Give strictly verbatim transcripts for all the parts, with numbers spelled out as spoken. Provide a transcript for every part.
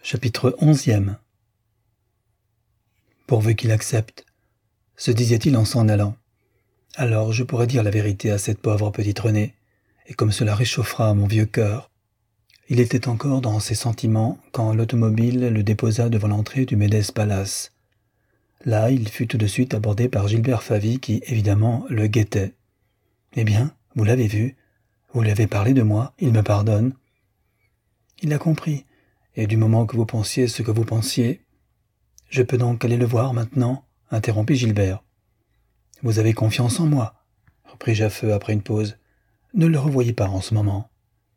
Chapitre onzième. Pourvu qu'il accepte, se disait-il en s'en allant. Alors je pourrais dire la vérité à cette pauvre petite Renée, et comme cela réchauffera mon vieux cœur. Il était encore dans ses sentiments quand l'automobile le déposa devant l'entrée du Médès Palace. Là, il fut tout de suite abordé par Gilbert Favy qui, évidemment, le guettait. « Eh bien, vous l'avez vu, vous lui avez parlé de moi, il me pardonne. » Il a compris, et du moment que vous pensiez ce que vous pensiez... « Je peux donc aller le voir maintenant ?» interrompit Gilbert. « Vous avez confiance en moi ?» reprit Jaffeux après une pause. « Ne le revoyez pas en ce moment. »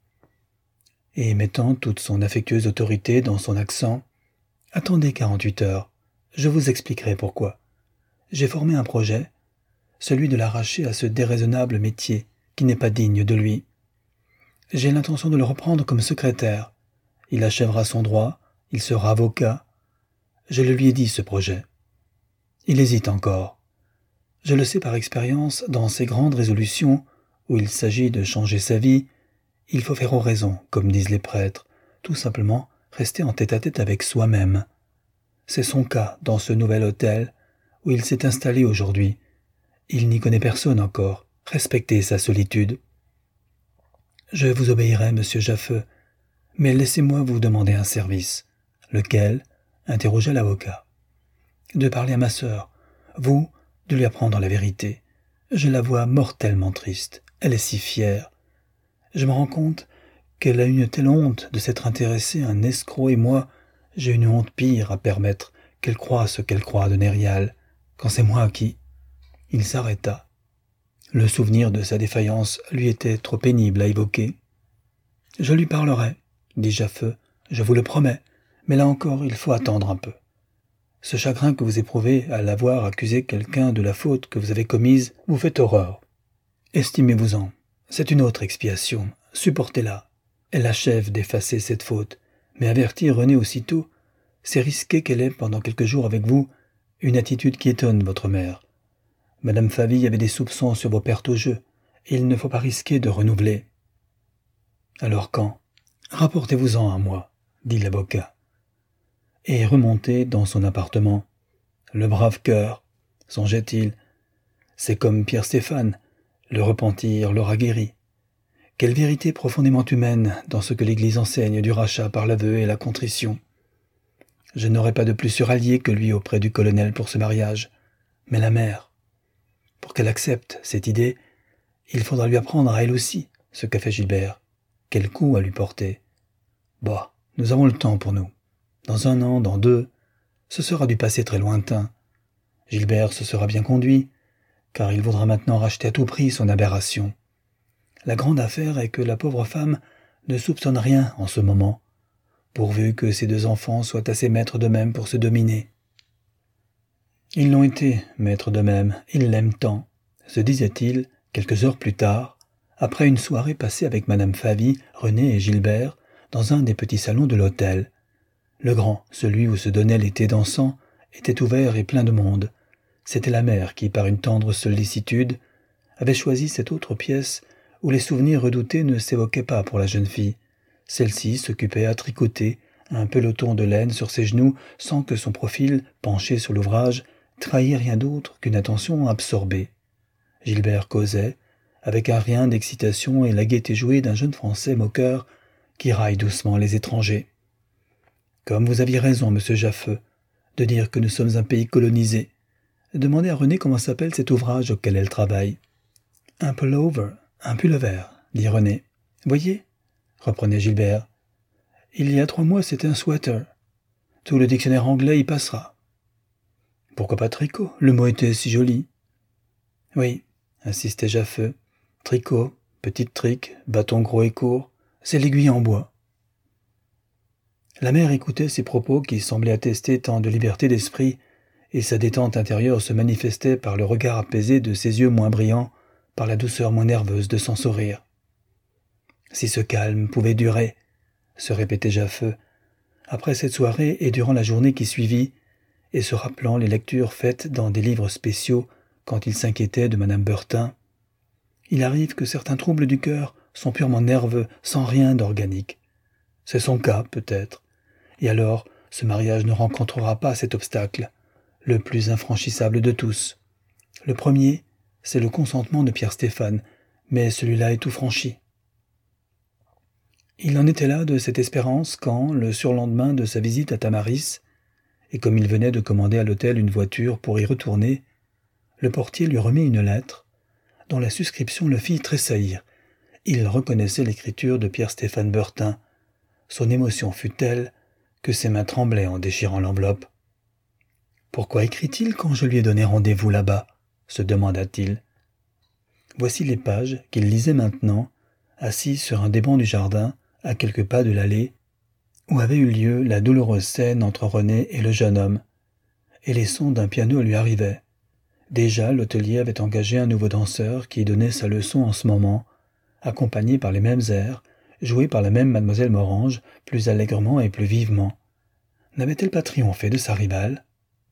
Et mettant toute son affectueuse autorité dans son accent, « Attendez quarante-huit heures, je vous expliquerai pourquoi. J'ai formé un projet, celui de l'arracher à ce déraisonnable métier qui n'est pas digne de lui. J'ai l'intention de le reprendre comme secrétaire. Il achèvera son droit, il sera avocat. Je le lui ai dit, ce projet. Il hésite encore. Je le sais par expérience, dans ces grandes résolutions où il s'agit de changer sa vie, il faut faire oraison, comme disent les prêtres, tout simplement rester en tête-à-tête avec soi-même. C'est son cas dans ce nouvel hôtel où il s'est installé aujourd'hui. Il n'y connaît personne encore. Respectez sa solitude. Je vous obéirai, monsieur Jaffeux, mais laissez-moi vous demander un service. Lequel ? Interrogea l'avocat. De parler à ma sœur, vous, de lui apprendre la vérité. Je la vois mortellement triste. Elle est si fière. Je me rends compte qu'elle a une telle honte de s'être intéressée à un escroc et moi, j'ai une honte pire à permettre qu'elle croie ce qu'elle croit de Nérial, quand c'est moi qui... Il s'arrêta. Le souvenir de sa défaillance lui était trop pénible à évoquer. « Je lui parlerai, » dit Jaffeux, « je vous le promets, mais là encore il faut attendre un peu. Ce chagrin que vous éprouvez à l'avoir accusé quelqu'un de la faute que vous avez commise vous fait horreur. Estimez-vous-en, c'est une autre expiation, supportez-la. Elle achève d'effacer cette faute, mais avertir Renée aussitôt, c'est risquer qu'elle ait pendant quelques jours avec vous une attitude qui étonne votre mère. Madame Favy avait des soupçons sur vos pertes au jeu, et il ne faut pas risquer de renouveler. » « Alors quand ? Rapportez-vous-en à moi, » dit l'avocat. Et remonté dans son appartement. Le brave cœur, songeait-il, c'est comme Pierre Stéphane, le repentir l'aura guéri. Quelle vérité profondément humaine dans ce que l'Église enseigne du rachat par l'aveu et la contrition. Je n'aurai pas de plus sûr allié que lui auprès du colonel pour ce mariage, mais la mère. Pour qu'elle accepte cette idée, il faudra lui apprendre à elle aussi ce qu'a fait Gilbert. Quel coup à lui porter. Bah, nous avons le temps pour nous. Dans un an, dans deux, ce sera du passé très lointain. Gilbert se sera bien conduit, car il voudra maintenant racheter à tout prix son aberration. La grande affaire est que la pauvre femme ne soupçonne rien en ce moment, pourvu que ses deux enfants soient assez maîtres d'eux-mêmes pour se dominer. Ils l'ont été, maîtres d'eux-mêmes, ils l'aiment tant, se disait-il, quelques heures plus tard, après une soirée passée avec Madame Favy, Renée et Gilbert, dans un des petits salons de l'hôtel. Le grand, celui où se donnait l'été dansant, était ouvert et plein de monde. C'était la mère qui, par une tendre sollicitude, avait choisi cette autre pièce où les souvenirs redoutés ne s'évoquaient pas pour la jeune fille. Celle-ci s'occupait à tricoter un peloton de laine sur ses genoux sans que son profil, penché sur l'ouvrage, trahît rien d'autre qu'une attention absorbée. Gilbert causait, avec un rien d'excitation et la gaieté jouée d'un jeune Français moqueur qui raille doucement les étrangers. Comme vous aviez raison, monsieur Jaffeux, de dire que nous sommes un pays colonisé. Demandez à Renée comment s'appelle cet ouvrage auquel elle travaille. Un pullover, un pullover, dit Renée. Voyez, reprenait Gilbert. Il y a trois mois, c'était un sweater. Tout le dictionnaire anglais y passera. Pourquoi pas tricot? Le mot était si joli. Oui, insistait Jaffeux. Tricot, petite trique, bâton gros et court, c'est l'aiguille en bois. La mère écoutait ces propos qui semblaient attester tant de liberté d'esprit, et sa détente intérieure se manifestait par le regard apaisé de ses yeux moins brillants, par la douceur moins nerveuse de son sourire. Si ce calme pouvait durer, se répétait Jaffeux, après cette soirée et durant la journée qui suivit, et se rappelant les lectures faites dans des livres spéciaux quand il s'inquiétait de Madame Bertin. Il arrive que certains troubles du cœur sont purement nerveux, sans rien d'organique. C'est son cas, peut-être, Et alors, ce mariage ne rencontrera pas cet obstacle, le plus infranchissable de tous. Le premier, c'est le consentement de Pierre-Stéphane, mais celui-là est tout franchi. Il en était là de cette espérance quand, le surlendemain de sa visite à Tamaris, et comme il venait de commander à l'hôtel une voiture pour y retourner, le portier lui remit une lettre, dont la suscription le fit tressaillir. Il reconnaissait l'écriture de Pierre-Stéphane Bertin. Son émotion fut telle que ses mains tremblaient en déchirant l'enveloppe. « Pourquoi écrit-il quand je lui ai donné rendez-vous là-bas » se demanda-t-il. Voici les pages qu'il lisait maintenant, assis sur un des bancs du jardin, à quelques pas de l'allée, où avait eu lieu la douloureuse scène entre René et le jeune homme, et les sons d'un piano lui arrivaient. Déjà, l'hôtelier avait engagé un nouveau danseur qui donnait sa leçon en ce moment, accompagné par les mêmes airs, joué par la même mademoiselle Morange, plus allègrement et plus vivement. N'avait-elle pas triomphé de sa rivale ?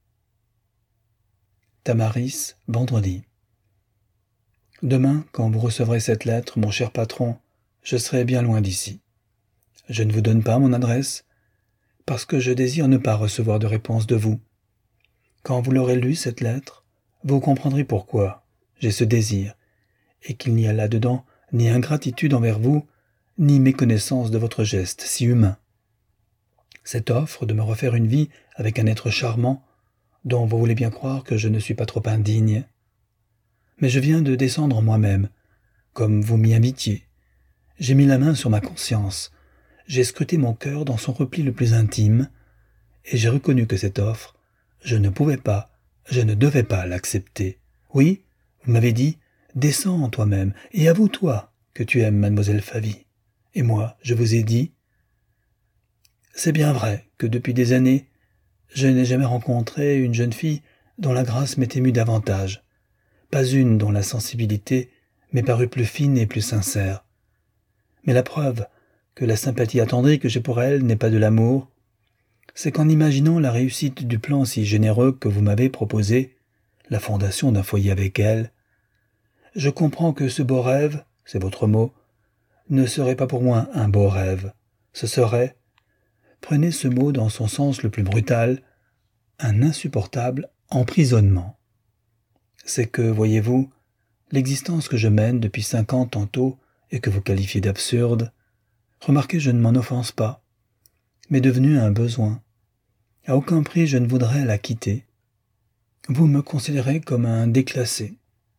Tamaris, vendredi. Demain, quand vous recevrez cette lettre, mon cher patron, je serai bien loin d'ici. Je ne vous donne pas mon adresse, parce que je désire ne pas recevoir de réponse de vous. Quand vous l'aurez lue, cette lettre, vous comprendrez pourquoi j'ai ce désir, et qu'il n'y a là-dedans ni ingratitude envers vous, ni méconnaissance de votre geste si humain. Cette offre de me refaire une vie avec un être charmant, dont vous voulez bien croire que je ne suis pas trop indigne. Mais je viens de descendre moi-même, comme vous m'y invitiez. J'ai mis la main sur ma conscience, j'ai scruté mon cœur dans son repli le plus intime, et j'ai reconnu que cette offre, je ne pouvais pas, je ne devais pas l'accepter. Oui, vous m'avez dit, descends en toi-même, et avoue-toi que tu aimes mademoiselle Favy. Et moi, je vous ai dit, c'est bien vrai que depuis des années, je n'ai jamais rencontré une jeune fille dont la grâce m'ait ému davantage, pas une dont la sensibilité m'ait paru plus fine et plus sincère. Mais la preuve que la sympathie attendrie que j'ai pour elle n'est pas de l'amour, c'est qu'en imaginant la réussite du plan si généreux que vous m'avez proposé, la fondation d'un foyer avec elle, je comprends que ce beau rêve, c'est votre mot, ne serait pas pour moi un beau rêve. Ce serait, prenez ce mot dans son sens le plus brutal, un insupportable emprisonnement. C'est que, voyez-vous, l'existence que je mène depuis cinq ans tantôt et que vous qualifiez d'absurde, remarquez, je ne m'en offense pas, m'est devenue un besoin. À aucun prix je ne voudrais la quitter. Vous me considérez comme un déclassé.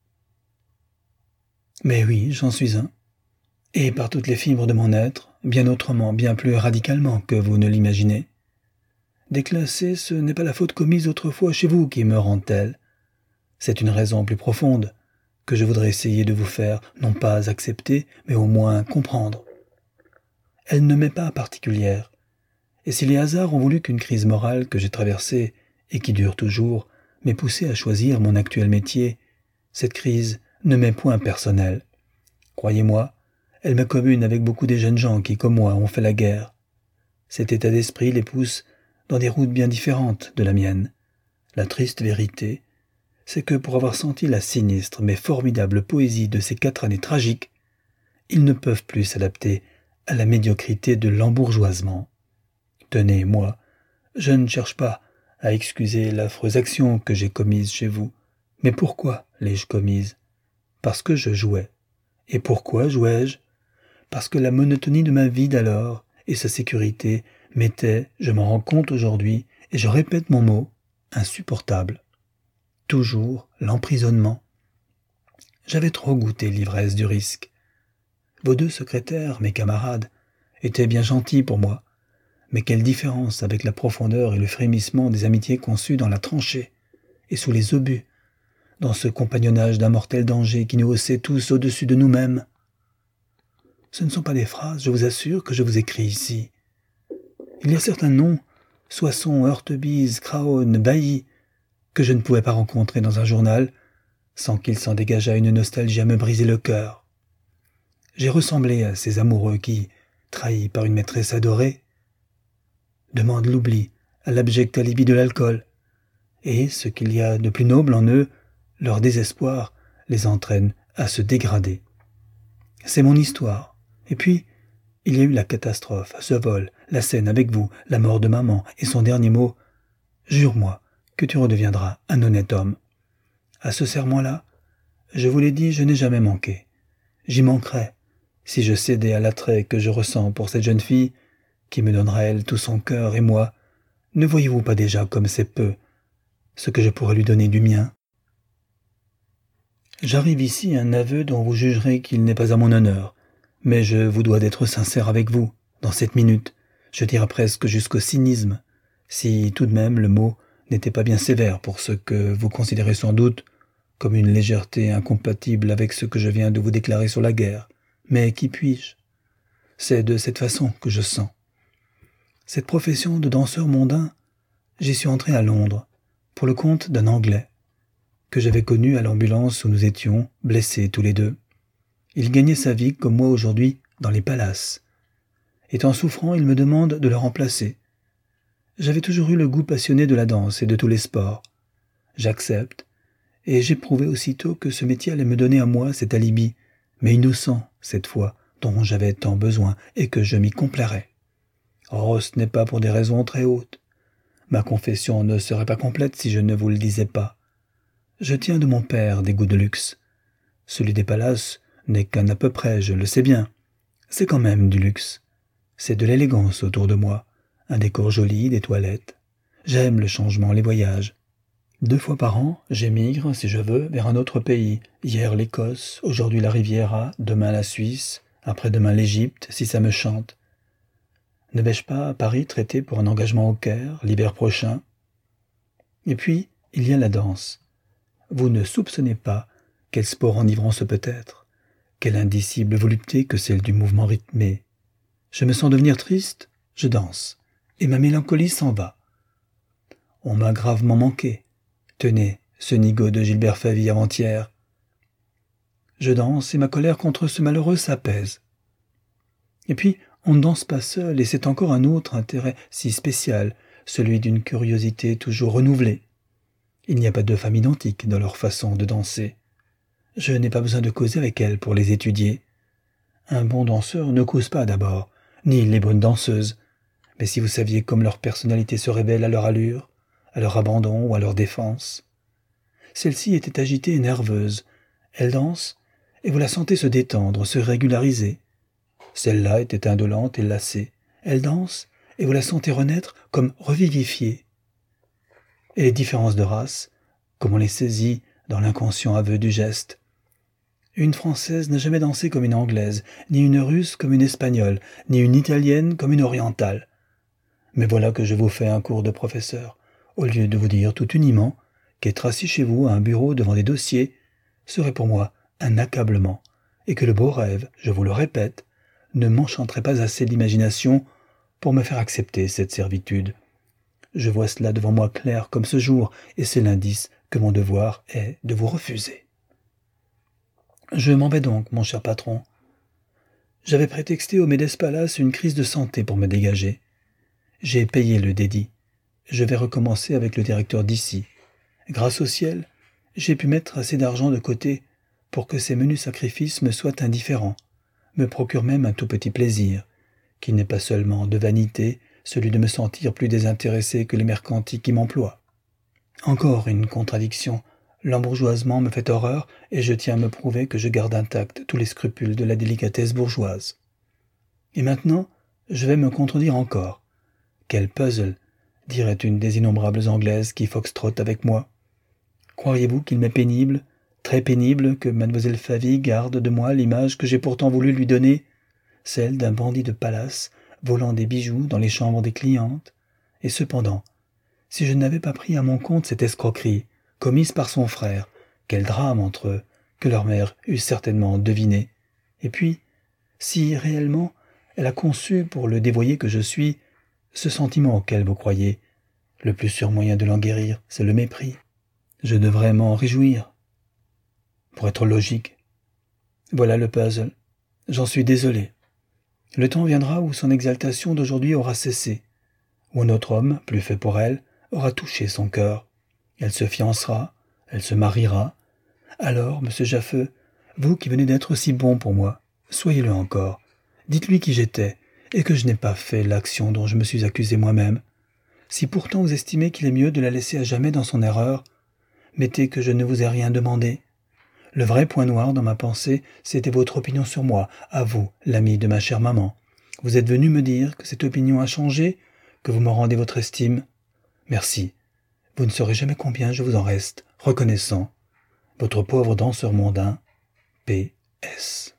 Mais oui, j'en suis un. Et par toutes les fibres de mon être, bien autrement, bien plus radicalement que vous ne l'imaginez. Déclassé, ce n'est pas la faute commise autrefois chez vous qui me rend telle. C'est une raison plus profonde que je voudrais essayer de vous faire, non pas accepter, mais au moins comprendre. Elle ne m'est pas particulière, et si les hasards ont voulu qu'une crise morale que j'ai traversée et qui dure toujours m'ait poussé à choisir mon actuel métier, cette crise ne m'est point personnelle. Croyez-moi, elle m'est commune avec beaucoup des jeunes gens qui, comme moi, ont fait la guerre. Cet état d'esprit les pousse dans des routes bien différentes de la mienne. La triste vérité, c'est que pour avoir senti la sinistre mais formidable poésie de ces quatre années tragiques, ils ne peuvent plus s'adapter à la médiocrité de l'embourgeoisement. Tenez, moi, je ne cherche pas à excuser l'affreuse action que j'ai commise chez vous. Mais pourquoi l'ai-je commise ? Parce que je jouais. Et pourquoi jouais-je ? Parce que la monotonie de ma vie d'alors et sa sécurité m'étaient, je m'en rends compte aujourd'hui, et je répète mon mot, insupportable. Toujours l'emprisonnement. J'avais trop goûté l'ivresse du risque. Vos deux secrétaires, mes camarades, étaient bien gentils pour moi, mais quelle différence avec la profondeur et le frémissement des amitiés conçues dans la tranchée et sous les obus, dans ce compagnonnage d'un mortel danger qui nous haussait tous au-dessus de nous-mêmes. Ce ne sont pas des phrases, je vous assure, que je vous écris ici. Il y a certains noms, Soissons, Heurtebise, Craonne, Bailly, que je ne pouvais pas rencontrer dans un journal sans qu'il s'en dégageât une nostalgie à me briser le cœur. J'ai ressemblé à ces amoureux qui, trahis par une maîtresse adorée, demandent l'oubli à l'abject alibi de l'alcool, et ce qu'il y a de plus noble en eux, leur désespoir les entraîne à se dégrader. C'est mon histoire. Et puis, il y a eu la catastrophe, ce vol, la scène avec vous, la mort de maman et son dernier mot, jure-moi que tu redeviendras un honnête homme. À ce serment-là, je vous l'ai dit, je n'ai jamais manqué. J'y manquerais si je cédais à l'attrait que je ressens pour cette jeune fille, qui me donnera elle tout son cœur et moi, ne voyez-vous pas déjà comme c'est peu ce que je pourrais lui donner du mien? J'arrive ici un aveu dont vous jugerez qu'il n'est pas à mon honneur, mais je vous dois d'être sincère avec vous, dans cette minute, je dirais presque jusqu'au cynisme, si tout de même le mot n'était pas bien sévère pour ce que vous considérez sans doute comme une légèreté incompatible avec ce que je viens de vous déclarer sur la guerre. Mais qui puis-je? C'est de cette façon que je sens. Cette profession de danseur mondain, j'y suis entré à Londres, pour le compte d'un Anglais, que j'avais connu à l'ambulance où nous étions, blessés tous les deux. Il gagnait sa vie, comme moi aujourd'hui, dans les palaces. Étant souffrant, il me demande de le remplacer. J'avais toujours eu le goût passionné de la danse et de tous les sports. J'accepte, et j'éprouvais aussitôt que ce métier allait me donner à moi cet alibi, mais innocent, cette fois, dont j'avais tant besoin, et que je m'y complairais. Oh, ce n'est pas pour des raisons très hautes. Ma confession ne serait pas complète si je ne vous le disais pas. Je tiens de mon père des goûts de luxe. Celui des palaces n'est qu'un à peu près, je le sais bien. C'est quand même du luxe. C'est de l'élégance autour de moi, un décor joli, des toilettes. J'aime le changement, les voyages. Deux fois par an, j'émigre, si je veux, vers un autre pays. Hier l'Écosse, aujourd'hui la Riviera, demain la Suisse, après-demain l'Égypte, si ça me chante. Ne vais-je pas à Paris traiter pour un engagement au Caire, l'hiver prochain? Et puis, il y a la danse. Vous ne soupçonnez pas quel sport enivrant ce peut être, quelle indicible volupté que celle du mouvement rythmé. Je me sens devenir triste, je danse, et ma mélancolie s'en va. On m'a gravement manqué. Tenez, ce nigaud de Gilbert Favy avant-hier. Je danse et ma colère contre ce malheureux s'apaise. Et puis, on ne danse pas seul, et c'est encore un autre intérêt si spécial, celui d'une curiosité toujours renouvelée. Il n'y a pas deux femmes identiques dans leur façon de danser. Je n'ai pas besoin de causer avec elles pour les étudier. Un bon danseur ne cause pas d'abord, ni les bonnes danseuses. Mais si vous saviez comme leur personnalité se révèle à leur allure, à leur abandon ou à leur défense. Celle-ci était agitée et nerveuse. Elle danse, et vous la sentez se détendre, se régulariser. Celle-là était indolente et lassée. Elle danse, et vous la sentez renaître comme revivifiée. Et les différences de race, comme on les saisit dans l'inconscient aveu du geste. Une Française n'a jamais dansé comme une Anglaise, ni une Russe comme une Espagnole, ni une Italienne comme une Orientale. Mais voilà que je vous fais un cours de professeur, au lieu de vous dire tout uniment qu'être assis chez vous à un bureau devant des dossiers serait pour moi un accablement, et que le beau rêve, je vous le répète, ne m'enchanterait pas assez d'imagination pour me faire accepter cette servitude. Je vois cela devant moi clair comme ce jour, et c'est l'indice que mon devoir est de vous refuser. Je m'en vais donc, mon cher patron. J'avais prétexté au Médès Palace une crise de santé pour me dégager. J'ai payé le dédit. Je vais recommencer avec le directeur d'ici. Grâce au ciel, j'ai pu mettre assez d'argent de côté pour que ces menus sacrifices me soient indifférents, me procurent même un tout petit plaisir, qui n'est pas seulement de vanité, celui de me sentir plus désintéressé que les mercantis qui m'emploient. Encore une contradiction. L'embourgeoisement me fait horreur et je tiens à me prouver que je garde intacts tous les scrupules de la délicatesse bourgeoise. Et maintenant, je vais me contredire encore. Quel puzzle, dirait une des innombrables Anglaises qui foxtrottent avec moi. Croiriez-vous qu'il m'est pénible, très pénible, que mademoiselle Favy garde de moi l'image que j'ai pourtant voulu lui donner, celle d'un bandit de palace, volant des bijoux dans les chambres des clientes? Et cependant, si je n'avais pas pris à mon compte cette escroquerie, commise par son frère, quel drame entre eux, que leur mère eût certainement deviné. Et puis, si réellement elle a conçu pour le dévoyé que je suis, ce sentiment auquel vous croyez, le plus sûr moyen de l'en guérir, c'est le mépris. Je devrais m'en réjouir. Pour être logique. Voilà le puzzle. J'en suis désolé. Le temps viendra où son exaltation d'aujourd'hui aura cessé, où un autre homme, plus fait pour elle, aura touché son cœur. Elle se fiancera, elle se mariera. Alors, monsieur Jaffeux, vous qui venez d'être si bon pour moi, soyez-le encore. Dites-lui qui j'étais, et que je n'ai pas fait l'action dont je me suis accusé moi-même. Si pourtant vous estimez qu'il est mieux de la laisser à jamais dans son erreur, mettez que je ne vous ai rien demandé. Le vrai point noir dans ma pensée, c'était votre opinion sur moi, à vous, l'ami de ma chère maman. Vous êtes venu me dire que cette opinion a changé, que vous me rendez votre estime. Merci. Vous ne saurez jamais combien je vous en reste reconnaissant. Votre pauvre danseur mondain, P S